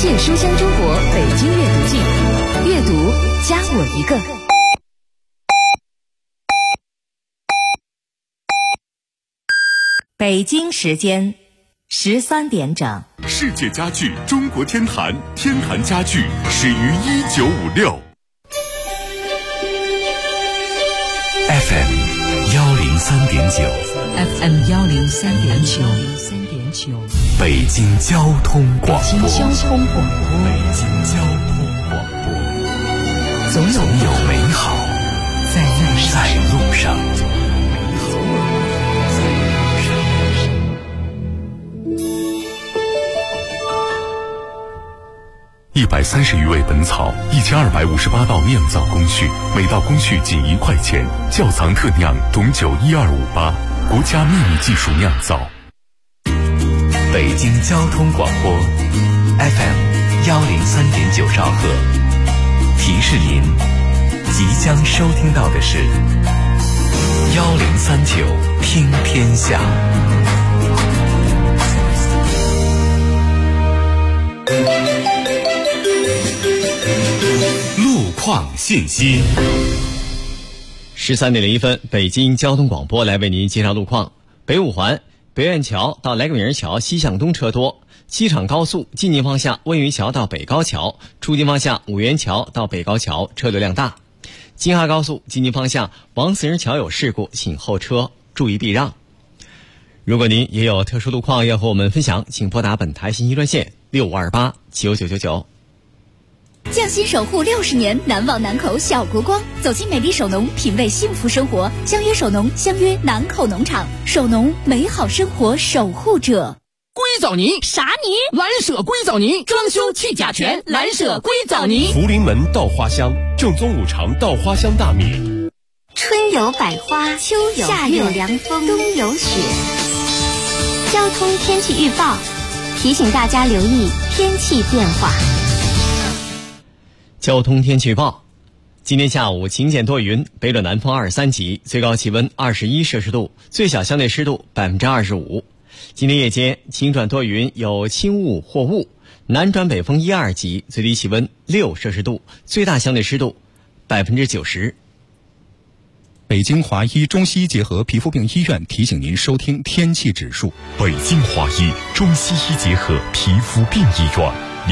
界书香中国北京阅读季，阅读加我一个。北京时间13点整。 世界家具中国天坛，天坛家具始于1956。FM 103.9，FM 103.9， 北京交通广播， 北京交通广播，总有美好在路上。 130余味本草，1258道酿造工序，每道工序仅1块钱。窖藏特酿董酒12588，国家秘密技术酿造。 北京交通广播 FM 103.9兆赫，提示您即将收听到的是1039听天下。 路况信息。 13点01分，北京交通广播来为您介绍路况。北五环北苑桥到来桂园桥西向东车多，机场高速进京方向温榆桥到北高桥，出京方向五元桥到北高桥车流量大。京哈高速进京方向王四人桥有事故，请后车注意避让。如果您也有特殊路况要和我们分享，请拨打本台信息专线6528999999。 匠心守护60年，难忘南口小国光。走进美丽首农，品味幸福生活。相约首农，相约南口农场。首农，美好生活守护者。 硅藻泥啥泥？ 蓝舍硅藻泥，装修去甲醛，蓝舍硅藻泥。 福临门稻花香，正宗五常稻花香大米。 春有百花，秋有夏有凉风，冬有雪。交通天气预报提醒大家留意天气变化。 交通天气预报，今天下午晴间多云，北转南风23级，最高气温21摄氏度，最小相对湿度25%。今天夜间晴转多云，有轻雾或雾，南转北风1、2级，最低气温6摄氏度，最大相对湿度90%。 北京华医中西医结合皮肤病医院提醒您收听天气指数。 北京华医中西医结合皮肤病医院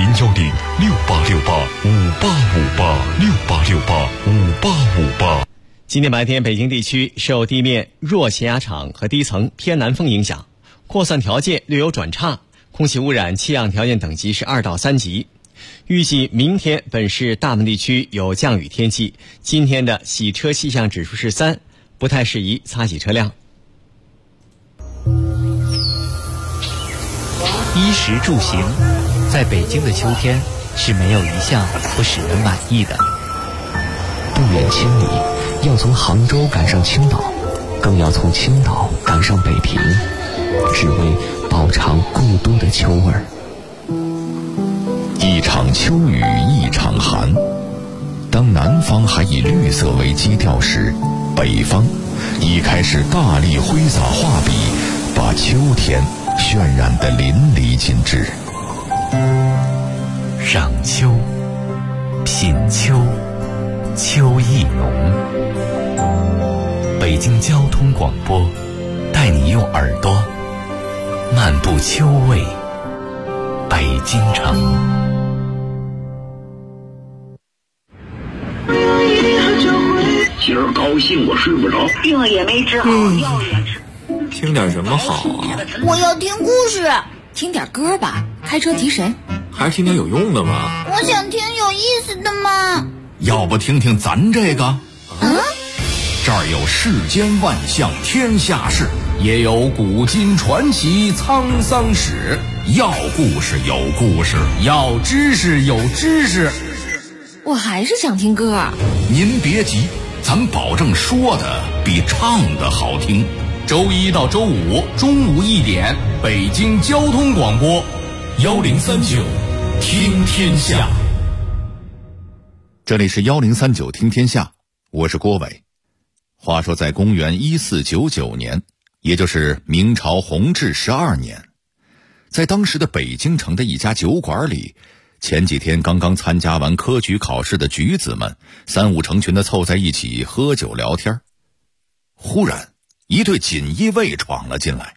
，0106868585858，68685858。 今天白天北京地区受地面弱气压场和低层偏南风影响，扩散条件略有转差，空气污染气象条件等级是2到3级。预计明天本市大部分地区有降雨天气，今天的洗车气象指数是3，不太适宜擦洗车辆。 衣食住行，在北京的秋天是没有一项不使人满意的。 不远千里，要从杭州赶上青岛，更要从青岛赶上北平，只为饱尝故都的秋味儿。 一场秋雨一场寒，当南方还以绿色为基调时，北方已开始大力挥洒画笔，把秋天渲染得淋漓尽致。 赏秋，品秋，秋意浓。北京交通广播带你用耳朵漫步秋味北京城。 今儿高兴我睡不着， 病也没治好，药也吃。 听点什么好啊？ 我要听故事。 听点歌吧，开车提神。 还是听点有用的吧。 我想听有意思的嘛。 要不听听咱这个？这儿有世间万象天下事，也有古今传奇沧桑史。要故事有故事，要知识有知识。 我还是想听歌。 您别急，咱保证说的比唱的好听。周一到周五中午1点，北京交通广播1039听天下。 这里是1039听天下，我是郭伟。话说在公元1499年，也就是明朝弘治12年，在当时的北京城的一家酒馆里， 前几天刚刚参加完科举考试的举子们三五成群地凑在一起喝酒聊天。忽然一队锦衣卫闯了进来。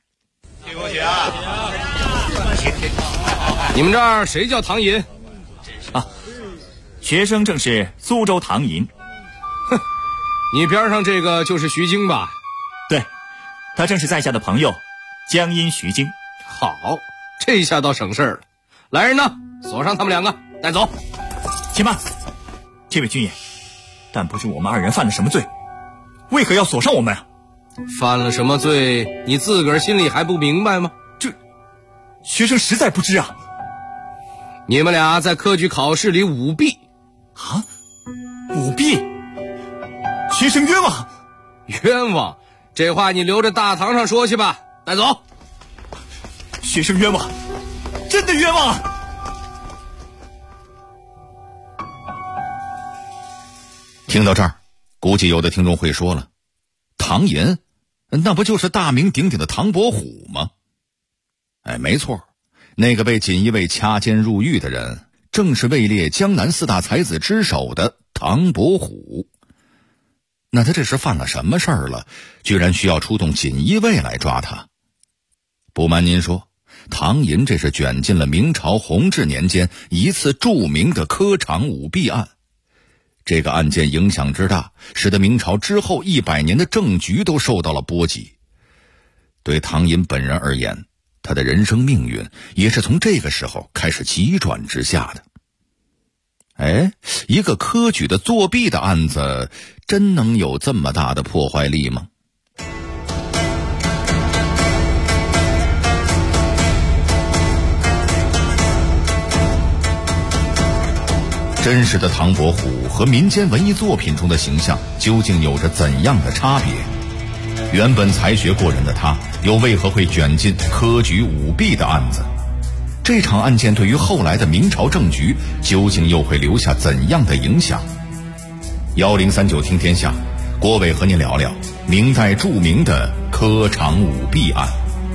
你们这儿谁叫唐寅？ 啊，学生正是苏州唐寅。 哼，你边上这个就是徐经吧？ 对，他正是在下的朋友江阴徐经。 好，这下倒省事了。来人呢，锁上他们两个，带走。 且慢，这位军爷，但不知我们二人犯了什么罪，为何要锁上我们啊？ 犯了什么罪，你自个儿心里还不明白吗？ 这学生实在不知啊。 你们俩在科举考试里舞弊啊？舞弊？学生冤枉！ 冤枉？这话你留着大堂上说去吧。带走。 学生冤枉，真的冤枉啊！ 听到这儿，估计有的听众会说了，唐寅那不就是大名鼎鼎的唐伯虎吗？没错，那个被锦衣卫掐尖入狱的人正是位列江南四大才子之首的唐伯虎。那他这是犯了什么事儿了，居然需要出动锦衣卫来抓他？不瞒您说，唐寅这是卷进了明朝弘治年间一次著名的科场舞弊案。这个案件影响之大，使得明朝之后100年的政局都受到了波及。对唐寅本人而言，他的人生命运也是从这个时候开始急转直下的。一个科举的作弊的案子，真能有这么大的破坏力吗？真实的唐伯虎和民间文艺作品中的形象究竟有着怎样的差别？原本才学过人的他，又为何会卷进科举舞弊的案子？这场案件对于后来的明朝政局究竟又会留下怎样的影响？1039听天下，郭伟和您聊聊明代著名的科场舞弊案。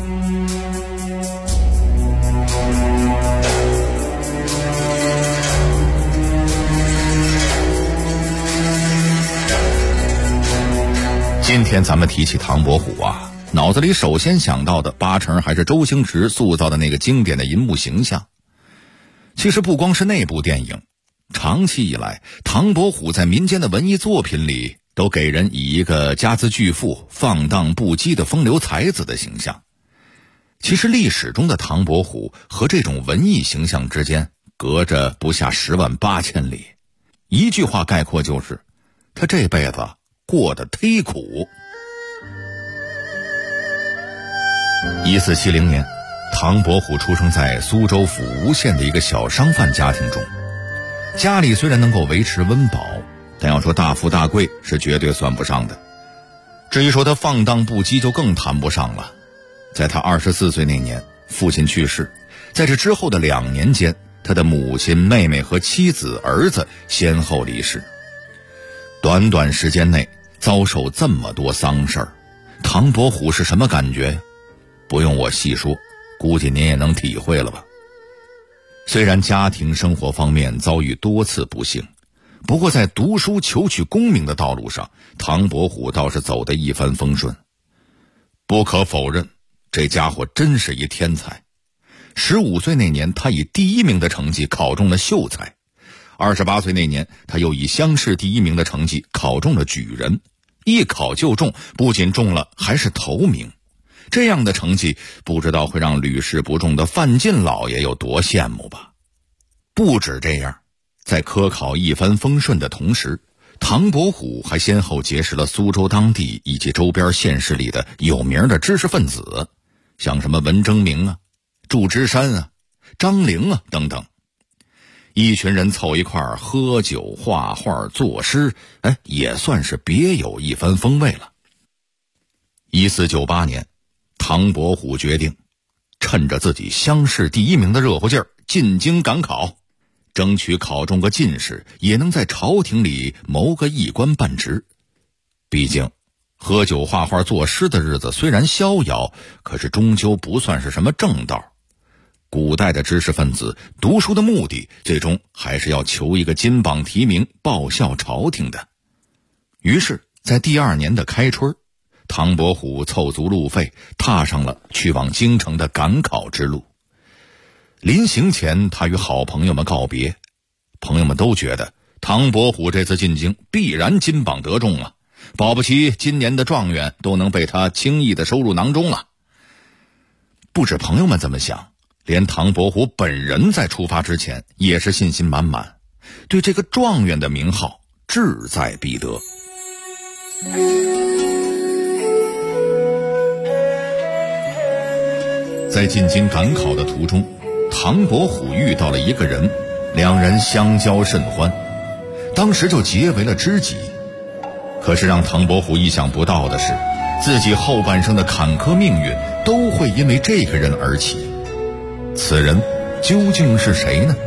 今天咱们提起唐伯虎啊，脑子里首先想到的八成还是周星驰塑造的那个经典的银幕形象。其实不光是那部电影，长期以来唐伯虎在民间的文艺作品里都给人以一个家资巨富、放荡不羁的风流才子的形象。其实历史中的唐伯虎和这种文艺形象之间隔着不下108000里，一句话概括就是他这辈子过得忒苦。1470年，唐伯虎出生在苏州府吴县的一个小商贩家庭中。家里虽然能够维持温饱，但要说大富大贵是绝对算不上的。至于说他放荡不羁就更谈不上了。在他24岁那年，父亲去世，在这之后的2年间，他的母亲、妹妹和妻子、儿子先后离世。短短时间内遭受这么多丧事儿，唐伯虎是什么感觉呀？不用我细说，估计您也能体会了吧。虽然家庭生活方面遭遇多次不幸，不过在读书求取功名的道路上，唐伯虎倒是走得一帆风顺。不可否认，这家伙真是一天才。15岁那年，他以第1名的成绩考中了秀才；28岁那年，他又以乡试第1名的成绩考中了举人，一考就中，不仅中了，还是头名。这样的成绩，不知道会让屡试不中的范进老爷有多羡慕吧。不止这样，在科考一帆风顺的同时，唐伯虎还先后结识了苏州当地以及周边县市里的有名的知识分子，像什么文征明啊、祝枝山啊、张陵啊等等。一群人凑一块儿喝酒、画画、作诗，也算是别有一番风味了。1498年，唐伯虎决定趁着自己乡试第1名的热乎劲儿，进京赶考，争取考中个进士，也能在朝廷里谋个一官半职。毕竟喝酒、画画、作诗的日子虽然逍遥，可是终究不算是什么正道。 古代的知识分子读书的目的，最终还是要求一个金榜题名，报效朝廷的。于是在第2年的开春，唐伯虎凑足路费，踏上了去往京城的赶考之路。临行前，他与好朋友们告别，朋友们都觉得唐伯虎这次进京必然金榜得中了，保不齐今年的状元都能被他轻易的收入囊中了。不止朋友们这么想，连唐伯虎本人在出发之前也是信心满满，对这个状元的名号志在必得。在进京赶考的途中，唐伯虎遇到了一个人，两人相交甚欢，当时就结为了知己。可是让唐伯虎意想不到的是，自己后半生的坎坷命运都会因为这个人而起。此人究竟是谁呢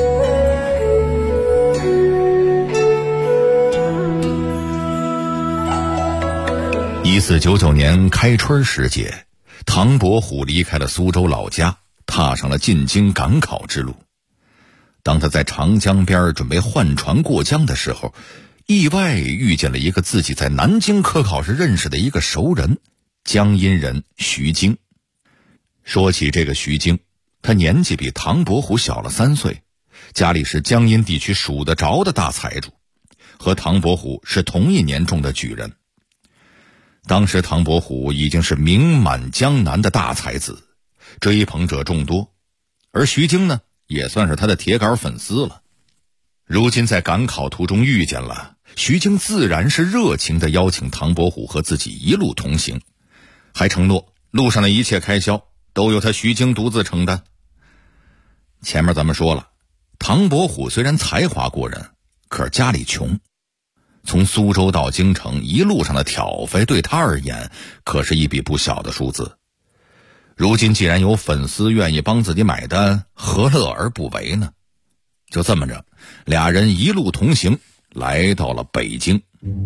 ？1499年开春时节，唐伯虎离开了苏州老家，踏上了进京赶考之路。当他在长江边准备换船过江的时候，意外遇见了一个自己在南京科考时认识的一个熟人，江阴人徐经。说起这个徐经，他年纪比唐伯虎小了3岁，家里是江阴地区数得着的大财主，和唐伯虎是同一年中的举人。当时唐伯虎已经是名满江南的大才子，追捧者众多，而徐经呢，也算是他的铁杆粉丝了。如今在赶考途中遇见了，徐经自然是热情地邀请唐伯虎和自己一路同行，还承诺路上的一切开销都由他徐经独自承担。前面咱们说了，唐伯虎虽然才华过人，可是家里穷，从苏州到京城一路上的挑费对他而言可是一笔不小的数字。如今既然有粉丝愿意帮自己买单，何乐而不为呢？就这么着，俩人一路同行，来到了北京。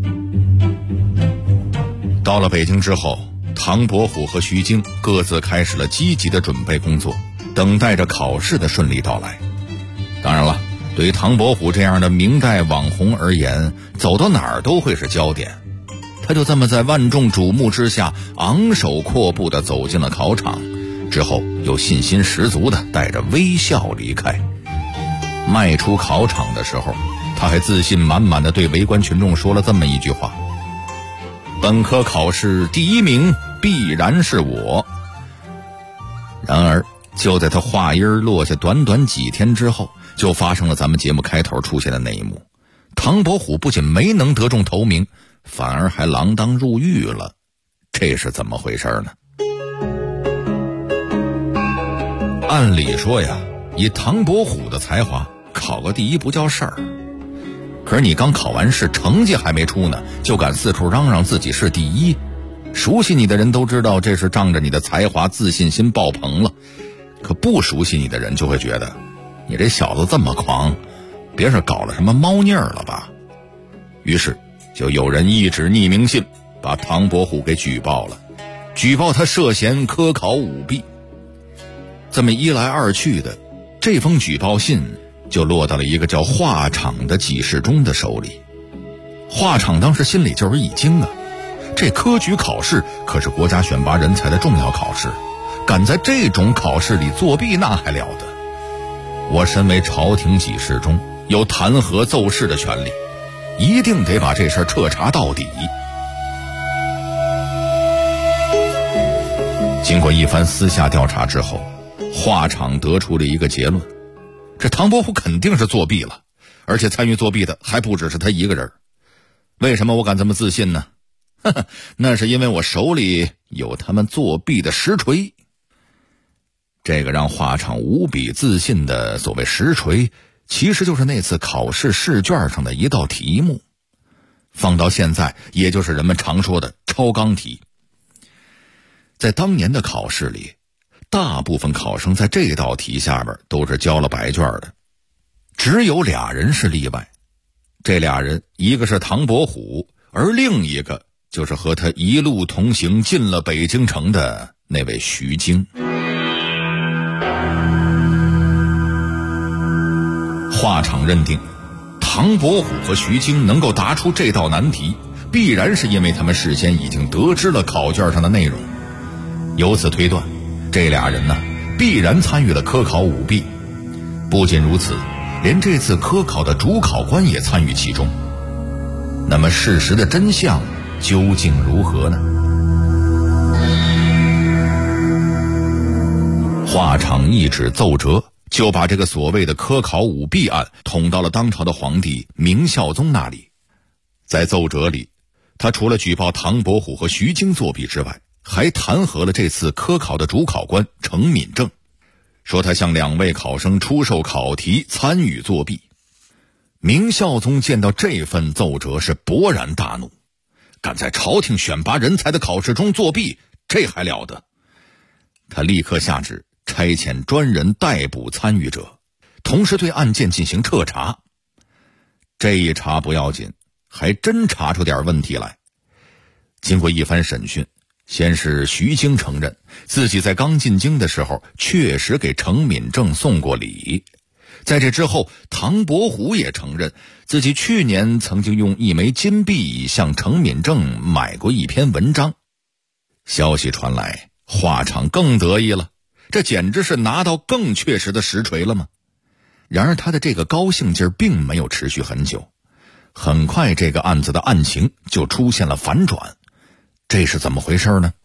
到了北京之后，唐伯虎和徐经各自开始了积极的准备工作，等待着考试的顺利到来。当然了，对于唐伯虎这样的明代网红而言，走到哪儿都会是焦点。他就这么在万众瞩目之下，昂首阔步地走进了考场，之后又信心十足地带着微笑离开。迈出考场的时候，他还自信满满地对围观群众说了这么一句话：本科考试第1名必然是我。然而就在他话音落下短短几天之后，就发生了咱们节目开头出现的那一幕。唐伯虎不仅没能得中头名，反而还锒铛入狱了。这是怎么回事呢？按理说呀，以唐伯虎的才华，考个第1不叫事儿。可是你刚考完试，成绩还没出呢，就敢四处嚷嚷自己是第1，熟悉你的人都知道这是仗着你的才华自信心爆棚了。可不熟悉你的人就会觉得，你这小子这么狂，别是搞了什么猫腻儿了吧？于是就有人一纸匿名信把唐伯虎给举报了，举报他涉嫌科考舞弊。这么一来二去的，这封举报信就落到了一个叫华昶的给事中的手里。华昶当时心里就是一惊啊，这科举考试可是国家选拔人才的重要考试，敢在这种考试里作弊，那还了得？我身为朝廷给事中，有弹劾奏事的权利，一定得把这事儿彻查到底。经过一番私下调查之后，华昶得出了一个结论：这唐伯虎肯定是作弊了，而且参与作弊的还不只是他一个人。为什么我敢这么自信呢？那是因为我手里有他们作弊的实锤。这个让华昶无比自信的所谓实锤，其实就是那次考试试卷上的一道题目，放到现在也就是人们常说的超纲题。在当年的考试里，大部分考生在这道题下边都是交了白卷的，只有俩人是例外。这俩人，一个是唐伯虎，而另一个就是和他一路同行进了北京城的那位徐经。 画场认定唐伯虎和徐经能够答出这道难题，必然是因为他们事先已经得知了考卷上的内容。由此推断，这俩人呢必然参与了科考舞弊。不仅如此，连这次科考的主考官也参与其中。那么事实的真相究竟如何呢？画场一纸奏折，就把这个所谓的科考舞弊案捅到了当朝的皇帝明孝宗那里。在奏折里，他除了举报唐伯虎和徐经作弊之外，还弹劾了这次科考的主考官程敏政，说他向2位考生出售考题，参与作弊。明孝宗见到这份奏折是勃然大怒，敢在朝廷选拔人才的考试中作弊，这还了得？他立刻下旨差遣专人逮捕参与者，同时对案件进行彻查。这一查不要紧，还真查出点问题来。经过一番审讯，先是徐经承认自己在刚进京的时候确实给程敏政送过礼。在这之后，唐伯虎也承认自己去年曾经用1枚金币向程敏政买过一篇文章。消息传来，画场更得意了，这简直是拿到更确实的实锤了吗？然而他的这个高兴劲儿并没有持续很久，很快这个案子的案情就出现了反转。这是怎么回事呢？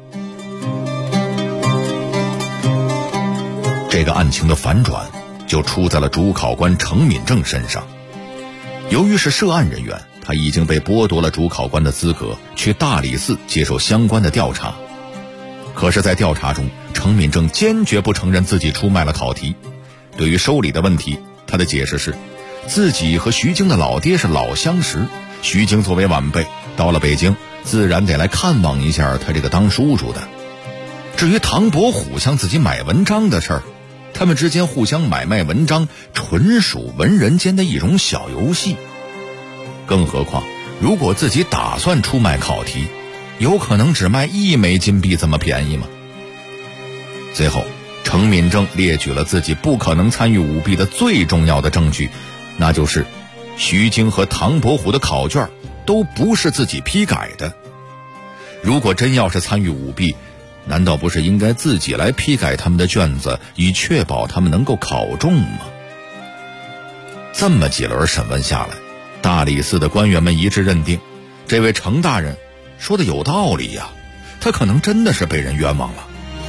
这个案情的反转就出在了主考官程敏政身上。由于是涉案人员，他已经被剥夺了主考官的资格，去大理寺接受相关的调查。可是在调查中，程敏政坚决不承认自己出卖了考题。对于收礼的问题，他的解释是自己和徐经的老爹是老相识，徐经作为晚辈到了北京，自然得来看望一下他这个当叔叔的。至于唐伯虎向自己买文章的事儿，他们之间互相买卖文章，纯属文人间的一种小游戏。更何况，如果自己打算出卖考题，有可能只卖1枚金币这么便宜吗？最后，程敏政列举了自己不可能参与舞弊的最重要的证据，那就是徐经和唐伯虎的考卷都不是自己批改的。如果真要是参与舞弊，难道不是应该自己来批改他们的卷子，以确保他们能够考中吗？这么几轮审问下来，大理寺的官员们一致认定，这位程大人说的有道理呀，他可能真的是被人冤枉了。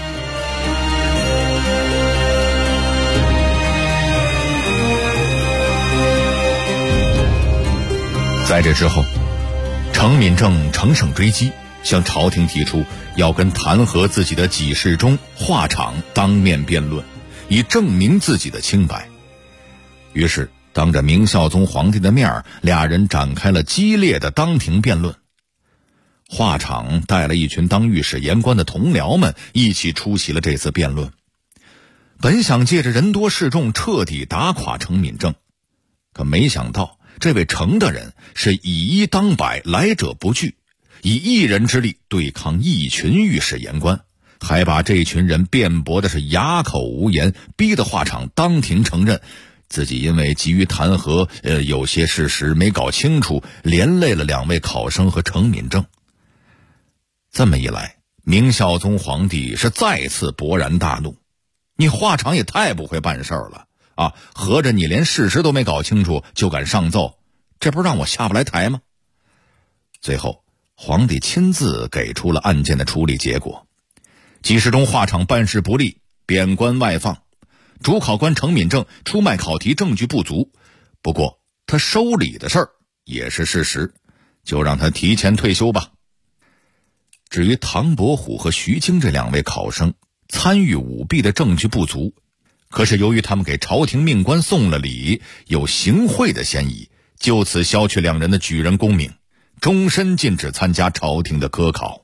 在这之后，程敏政乘胜追击，向朝廷提出要跟弹劾自己的给事中画场当面辩论，以证明自己的清白。于是当着明孝宗皇帝的面，俩人展开了激烈的当庭辩论。画场带了一群当御史言官的同僚们一起出席了这次辩论，本想借着人多势众彻底打垮程敏政，可没想到这位程大人是以一当百，来者不拒，以一人之力对抗一群御史言官，还把这群人辩驳的是哑口无言，逼得画场当庭承认自己因为急于弹劾，有些事实没搞清楚，连累了2位考生和程敏政。这么一来，明孝宗皇帝是再次勃然大怒，你画场也太不会办事了啊！合着你连事实都没搞清楚就敢上奏，这不是让我下不来台吗？最后皇帝亲自给出了案件的处理结果，给事中画场办事不力，贬官外放，主考官程敏政出卖考题证据不足，不过他收礼的事儿也是事实，就让他提前退休吧。至于唐伯虎和徐经这2位考生参与舞弊的证据不足，可是由于他们给朝廷命官送了礼，有行贿的嫌疑，就此消去2人的举人功名，终身禁止参加朝廷的科考。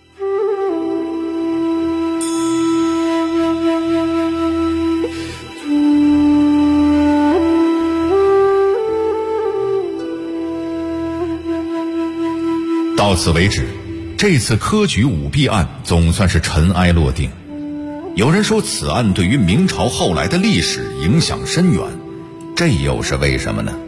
到此为止，这次科举舞弊案总算是尘埃落定。有人说此案对于明朝后来的历史影响深远， 这又是为什么呢？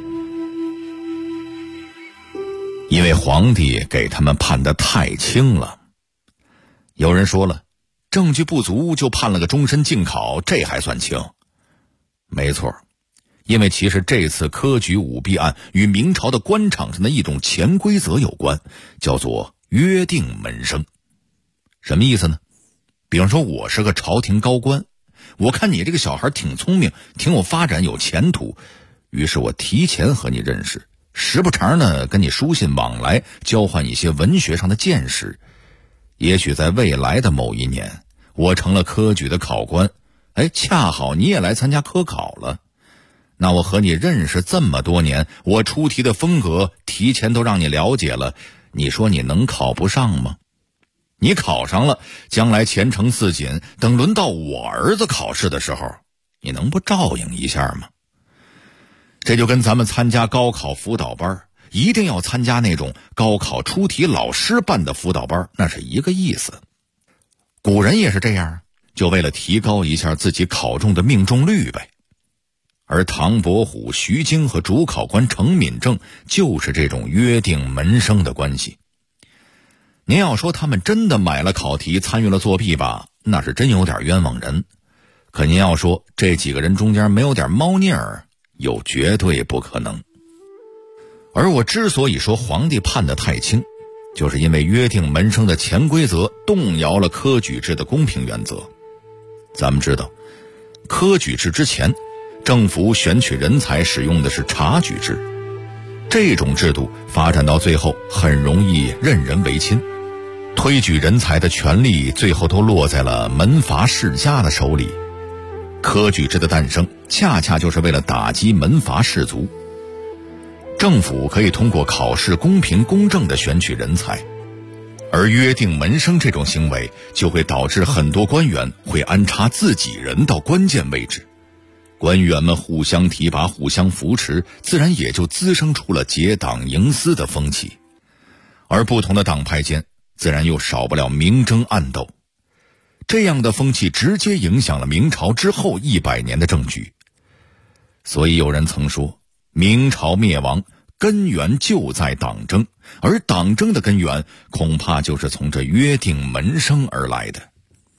因为皇帝给他们判得太轻了。有人说了，证据不足就判了个终身禁考，这还算轻？没错，因为其实这次科举舞弊案与明朝的官场上的一种潜规则有关，叫做约定门生。什么意思呢？比方说我是个朝廷高官，我看你这个小孩挺聪明，挺有发展，有前途，于是我提前和你认识，时不常呢跟你书信往来，交换一些文学上的见识。也许在未来的某一年，我成了科举的考官，恰好你也来参加科考了，那我和你认识这么多年，我出题的风格提前都让你了解了，你说你能考不上吗？你考上了，将来前程似锦，等轮到我儿子考试的时候，你能不照应一下吗？这就跟咱们参加高考辅导班，一定要参加那种高考出题老师办的辅导班，那是一个意思。古人也是这样，就为了提高一下自己考中的命中率呗。而唐伯虎、徐经和主考官程敏政就是这种约定门生的关系。您要说他们真的买了考题参与了作弊吧，那是真有点冤枉人。可您要说这几个人中间没有点猫腻儿，又绝对不可能。而我之所以说皇帝判得太轻，就是因为约定门生的潜规则动摇了科举制的公平原则。咱们知道，科举制之前，政府选取人才使用的是察举制，这种制度发展到最后很容易任人唯亲，推举人才的权力最后都落在了门阀世家的手里。科举制的诞生恰恰就是为了打击门阀士族。政府可以通过考试公平公正地选取人才，而约定门生这种行为就会导致很多官员会安插自己人到关键位置，官员们互相提拔互相扶持，自然也就滋生出了结党营私的风气，而不同的党派间自然又少不了明争暗斗。这样的风气直接影响了明朝之后100年的政局。所以有人曾说，明朝灭亡根源就在党争，而党争的根源恐怕就是从这约定门生而来的。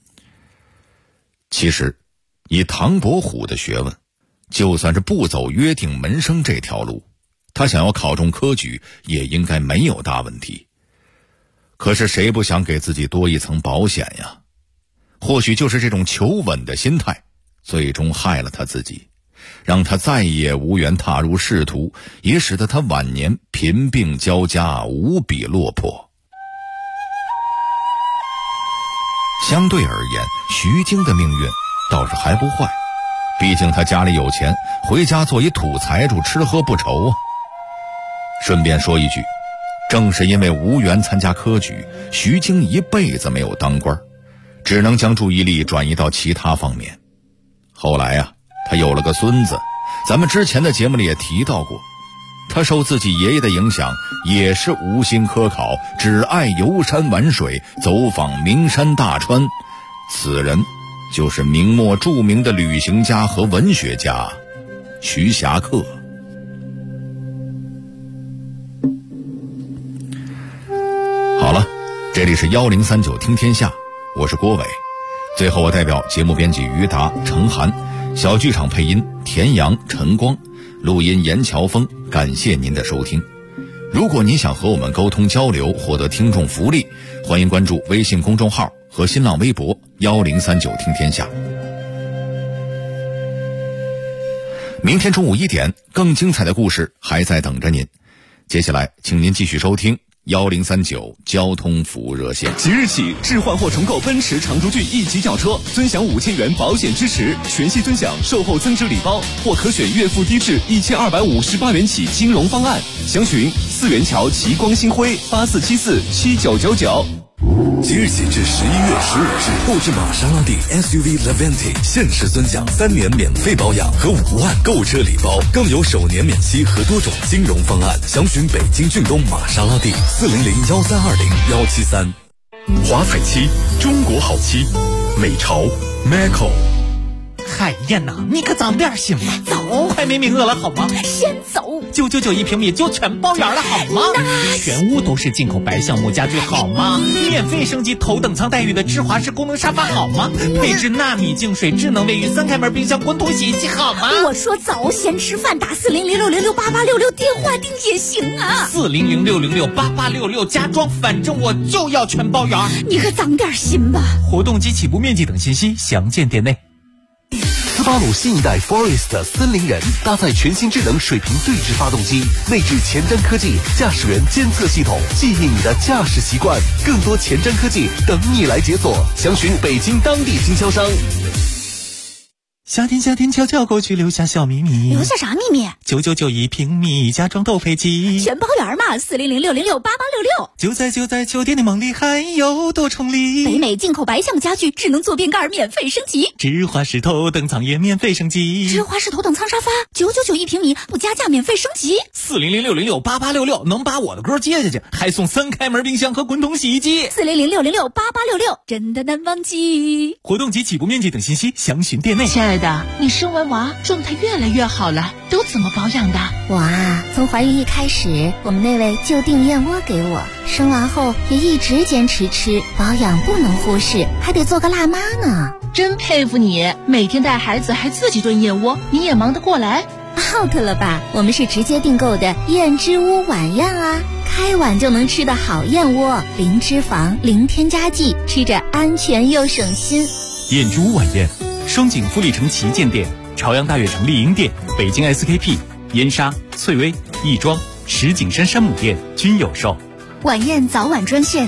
其实以唐伯虎的学问，就算是不走约定门生这条路，他想要考中科举也应该没有大问题。可是谁不想给自己多一层保险呀？或许就是这种求稳的心态最终害了他自己，让他再也无缘踏入仕途，也使得他晚年贫病交加，无比落魄。相对而言，徐经的命运倒是还不坏，毕竟他家里有钱，回家做一土财主，吃喝不愁啊。顺便说一句，正是因为无缘参加科举，徐经一辈子没有当官，只能将注意力转移到其他方面。后来啊，他有了个孙子，咱们之前的节目里也提到过，他受自己爷爷的影响，也是无心科考，只爱游山玩水，走访名山大川。此人就是明末著名的旅行家和文学家徐霞客。好了，这里是1039听天下，我是郭伟。最后我代表节目编辑于达、程涵，小剧场配音田阳、陈光，录音严乔峰，感谢您的收听。如果您想和我们沟通交流，获得听众福利，欢迎关注微信公众号和新浪微博1039听天下。明天中午1点，更精彩的故事还在等着您。接下来请您继续收听1039交通服务热线。 即日起，置换或重购奔驰长轴距1级轿车，尊享5000元保险支持，全系尊享售后增值礼包，或可选月付低至1258元起金融方案。详询4元桥奇光星辉84747999。 即日起至11月15日，购置玛莎拉蒂 SUV Levante 限时尊享3年免费保养和5万购车礼包，更有首年免息和多种金融方案。详询北京骏东玛莎拉蒂400-1320-173。 华彩漆，中国好漆，美潮 Macco。 海燕呐，你可长点心吧， 早快还没名额了好吗？ 先走 ，999一平米就全包圆了好吗？全屋都是进口白橡木家具好吗？免费升级头等舱待遇的智华式功能沙发好吗？配置纳米净水智能卫浴3开门冰箱滚筒洗衣机好吗？ 我说早先吃饭打400666866电话订也行啊。 400666866家装，反正我就要全包圆。 你可长点心吧。 活动及起步面积等信息详见店内。 斯巴鲁新一代 Forest 森林人搭载全新智能水平对置发动机，内置前瞻科技驾驶员监测系统，记忆你的驾驶习惯。更多前瞻科技等你来解锁，详询北京当地经销商。 夏天悄悄过去，留下小秘密。 留下啥秘密 ？999一平米，家装都配齐， 全包圆嘛。400666866， 就在酒店的梦里，还有多重礼。 北美进口白橡木家具，智能坐便盖免费升级， 智华式头等舱也免费升级， 智华式头等舱沙发999一平米，不加价免费升级。 400666866能把我的歌接下去，还送3开门冰箱和滚筒洗衣机。 400666866，真的难忘记。 活动及起步面积等信息详询店内。 亲爱的，你生完娃状态越来越好了，都怎么保养的？ 我啊，从怀孕一开始，我们那位就订燕窝给我，生完后也一直坚持吃，保养不能忽视，还得做个辣妈呢。 真佩服你，每天带孩子还自己炖燕窝，你也忙得过来。 out 了吧？我们是直接订购的燕之屋晚宴啊，开碗就能吃的好燕窝，零脂肪，零添加剂，吃着安全又省心。 燕之屋晚宴，双井富力城旗舰店、朝阳大悦城丽婴店、北京 SKP、燕莎、翠微、亦庄、石景山山姆店均有售。 晚宴早晚专线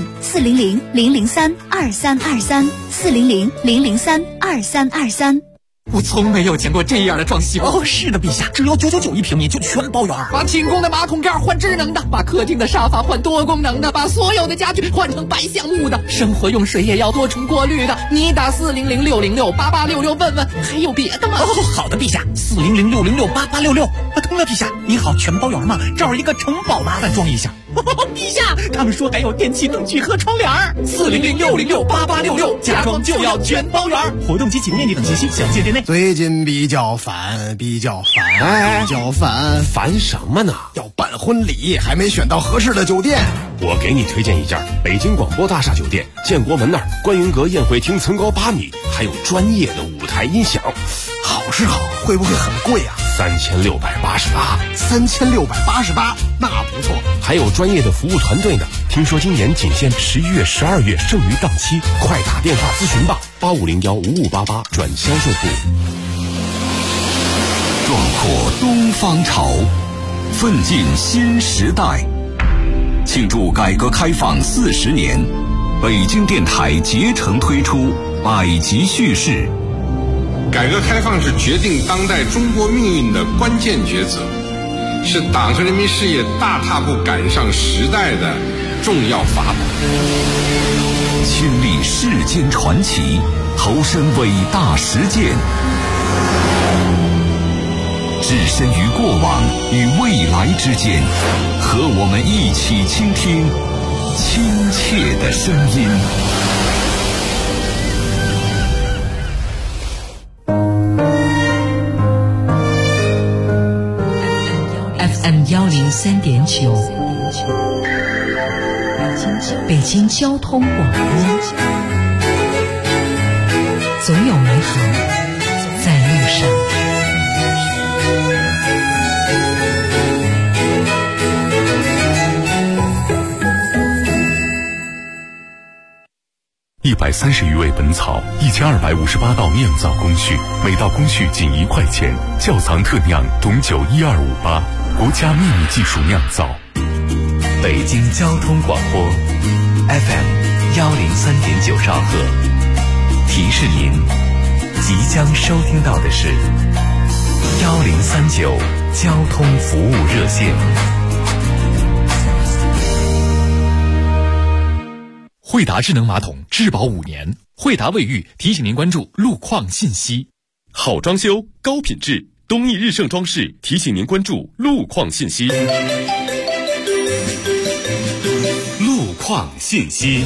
400-003-2323，400-003-2323。 我从没有见过这样的装修哦！是的，陛下，只要999一平米就全包圆。把清宫的马桶盖换智能的，把客厅的沙发换多功能的，把所有的家具换成白橡木的，生活用水也要多重过滤的。你打400-606-8866问问，还有别的吗？哦，好的，陛下，400-606-8866。对了，陛下，你好，全包圆嘛，这儿一个城堡，麻烦装一下。陛下，他们说还有电器灯具和窗帘。400-606-8866，家装就要全包圆。活动及起步面积等信息详见店内。 最近比较烦， 烦什么呢？ 要办婚礼，还没选到合适的酒店。 我给你推荐一家北京广播大厦酒店，建国门那儿观云阁宴会厅层高8米，还有专业的舞台音响。 好是好，会不会很贵啊 ？3688， 那不错。 还有专业的服务团队呢。听说今年仅限11月、12月，剩余档期，快打电话咨询吧，8501-5588转销售部。 壮阔东方潮，奋进新时代。庆祝改革开放40年，北京电台竭诚推出百集叙事。 改革开放是决定当代中国命运的关键抉择，是党和人民事业大踏步赶上时代的重要法宝。 亲历世间传奇，投身伟大实践，置身于过往与未来之间，和我们一起倾听亲切的声音。 FM103.9，北京交通广播，总有美好在路上。 130余味本草，1258道酿造工序，每道工序仅1块钱。窖藏特酿董酒12588，国家秘密技术酿造。 北京交通广播 FM103.9兆赫，提示您，即将收听到的是1039交通服务热线。 惠达智能马桶质保5年，惠达卫浴提醒您关注路况信息。 好装修，高品质，东义日盛装饰提醒您关注路况信息。路况信息。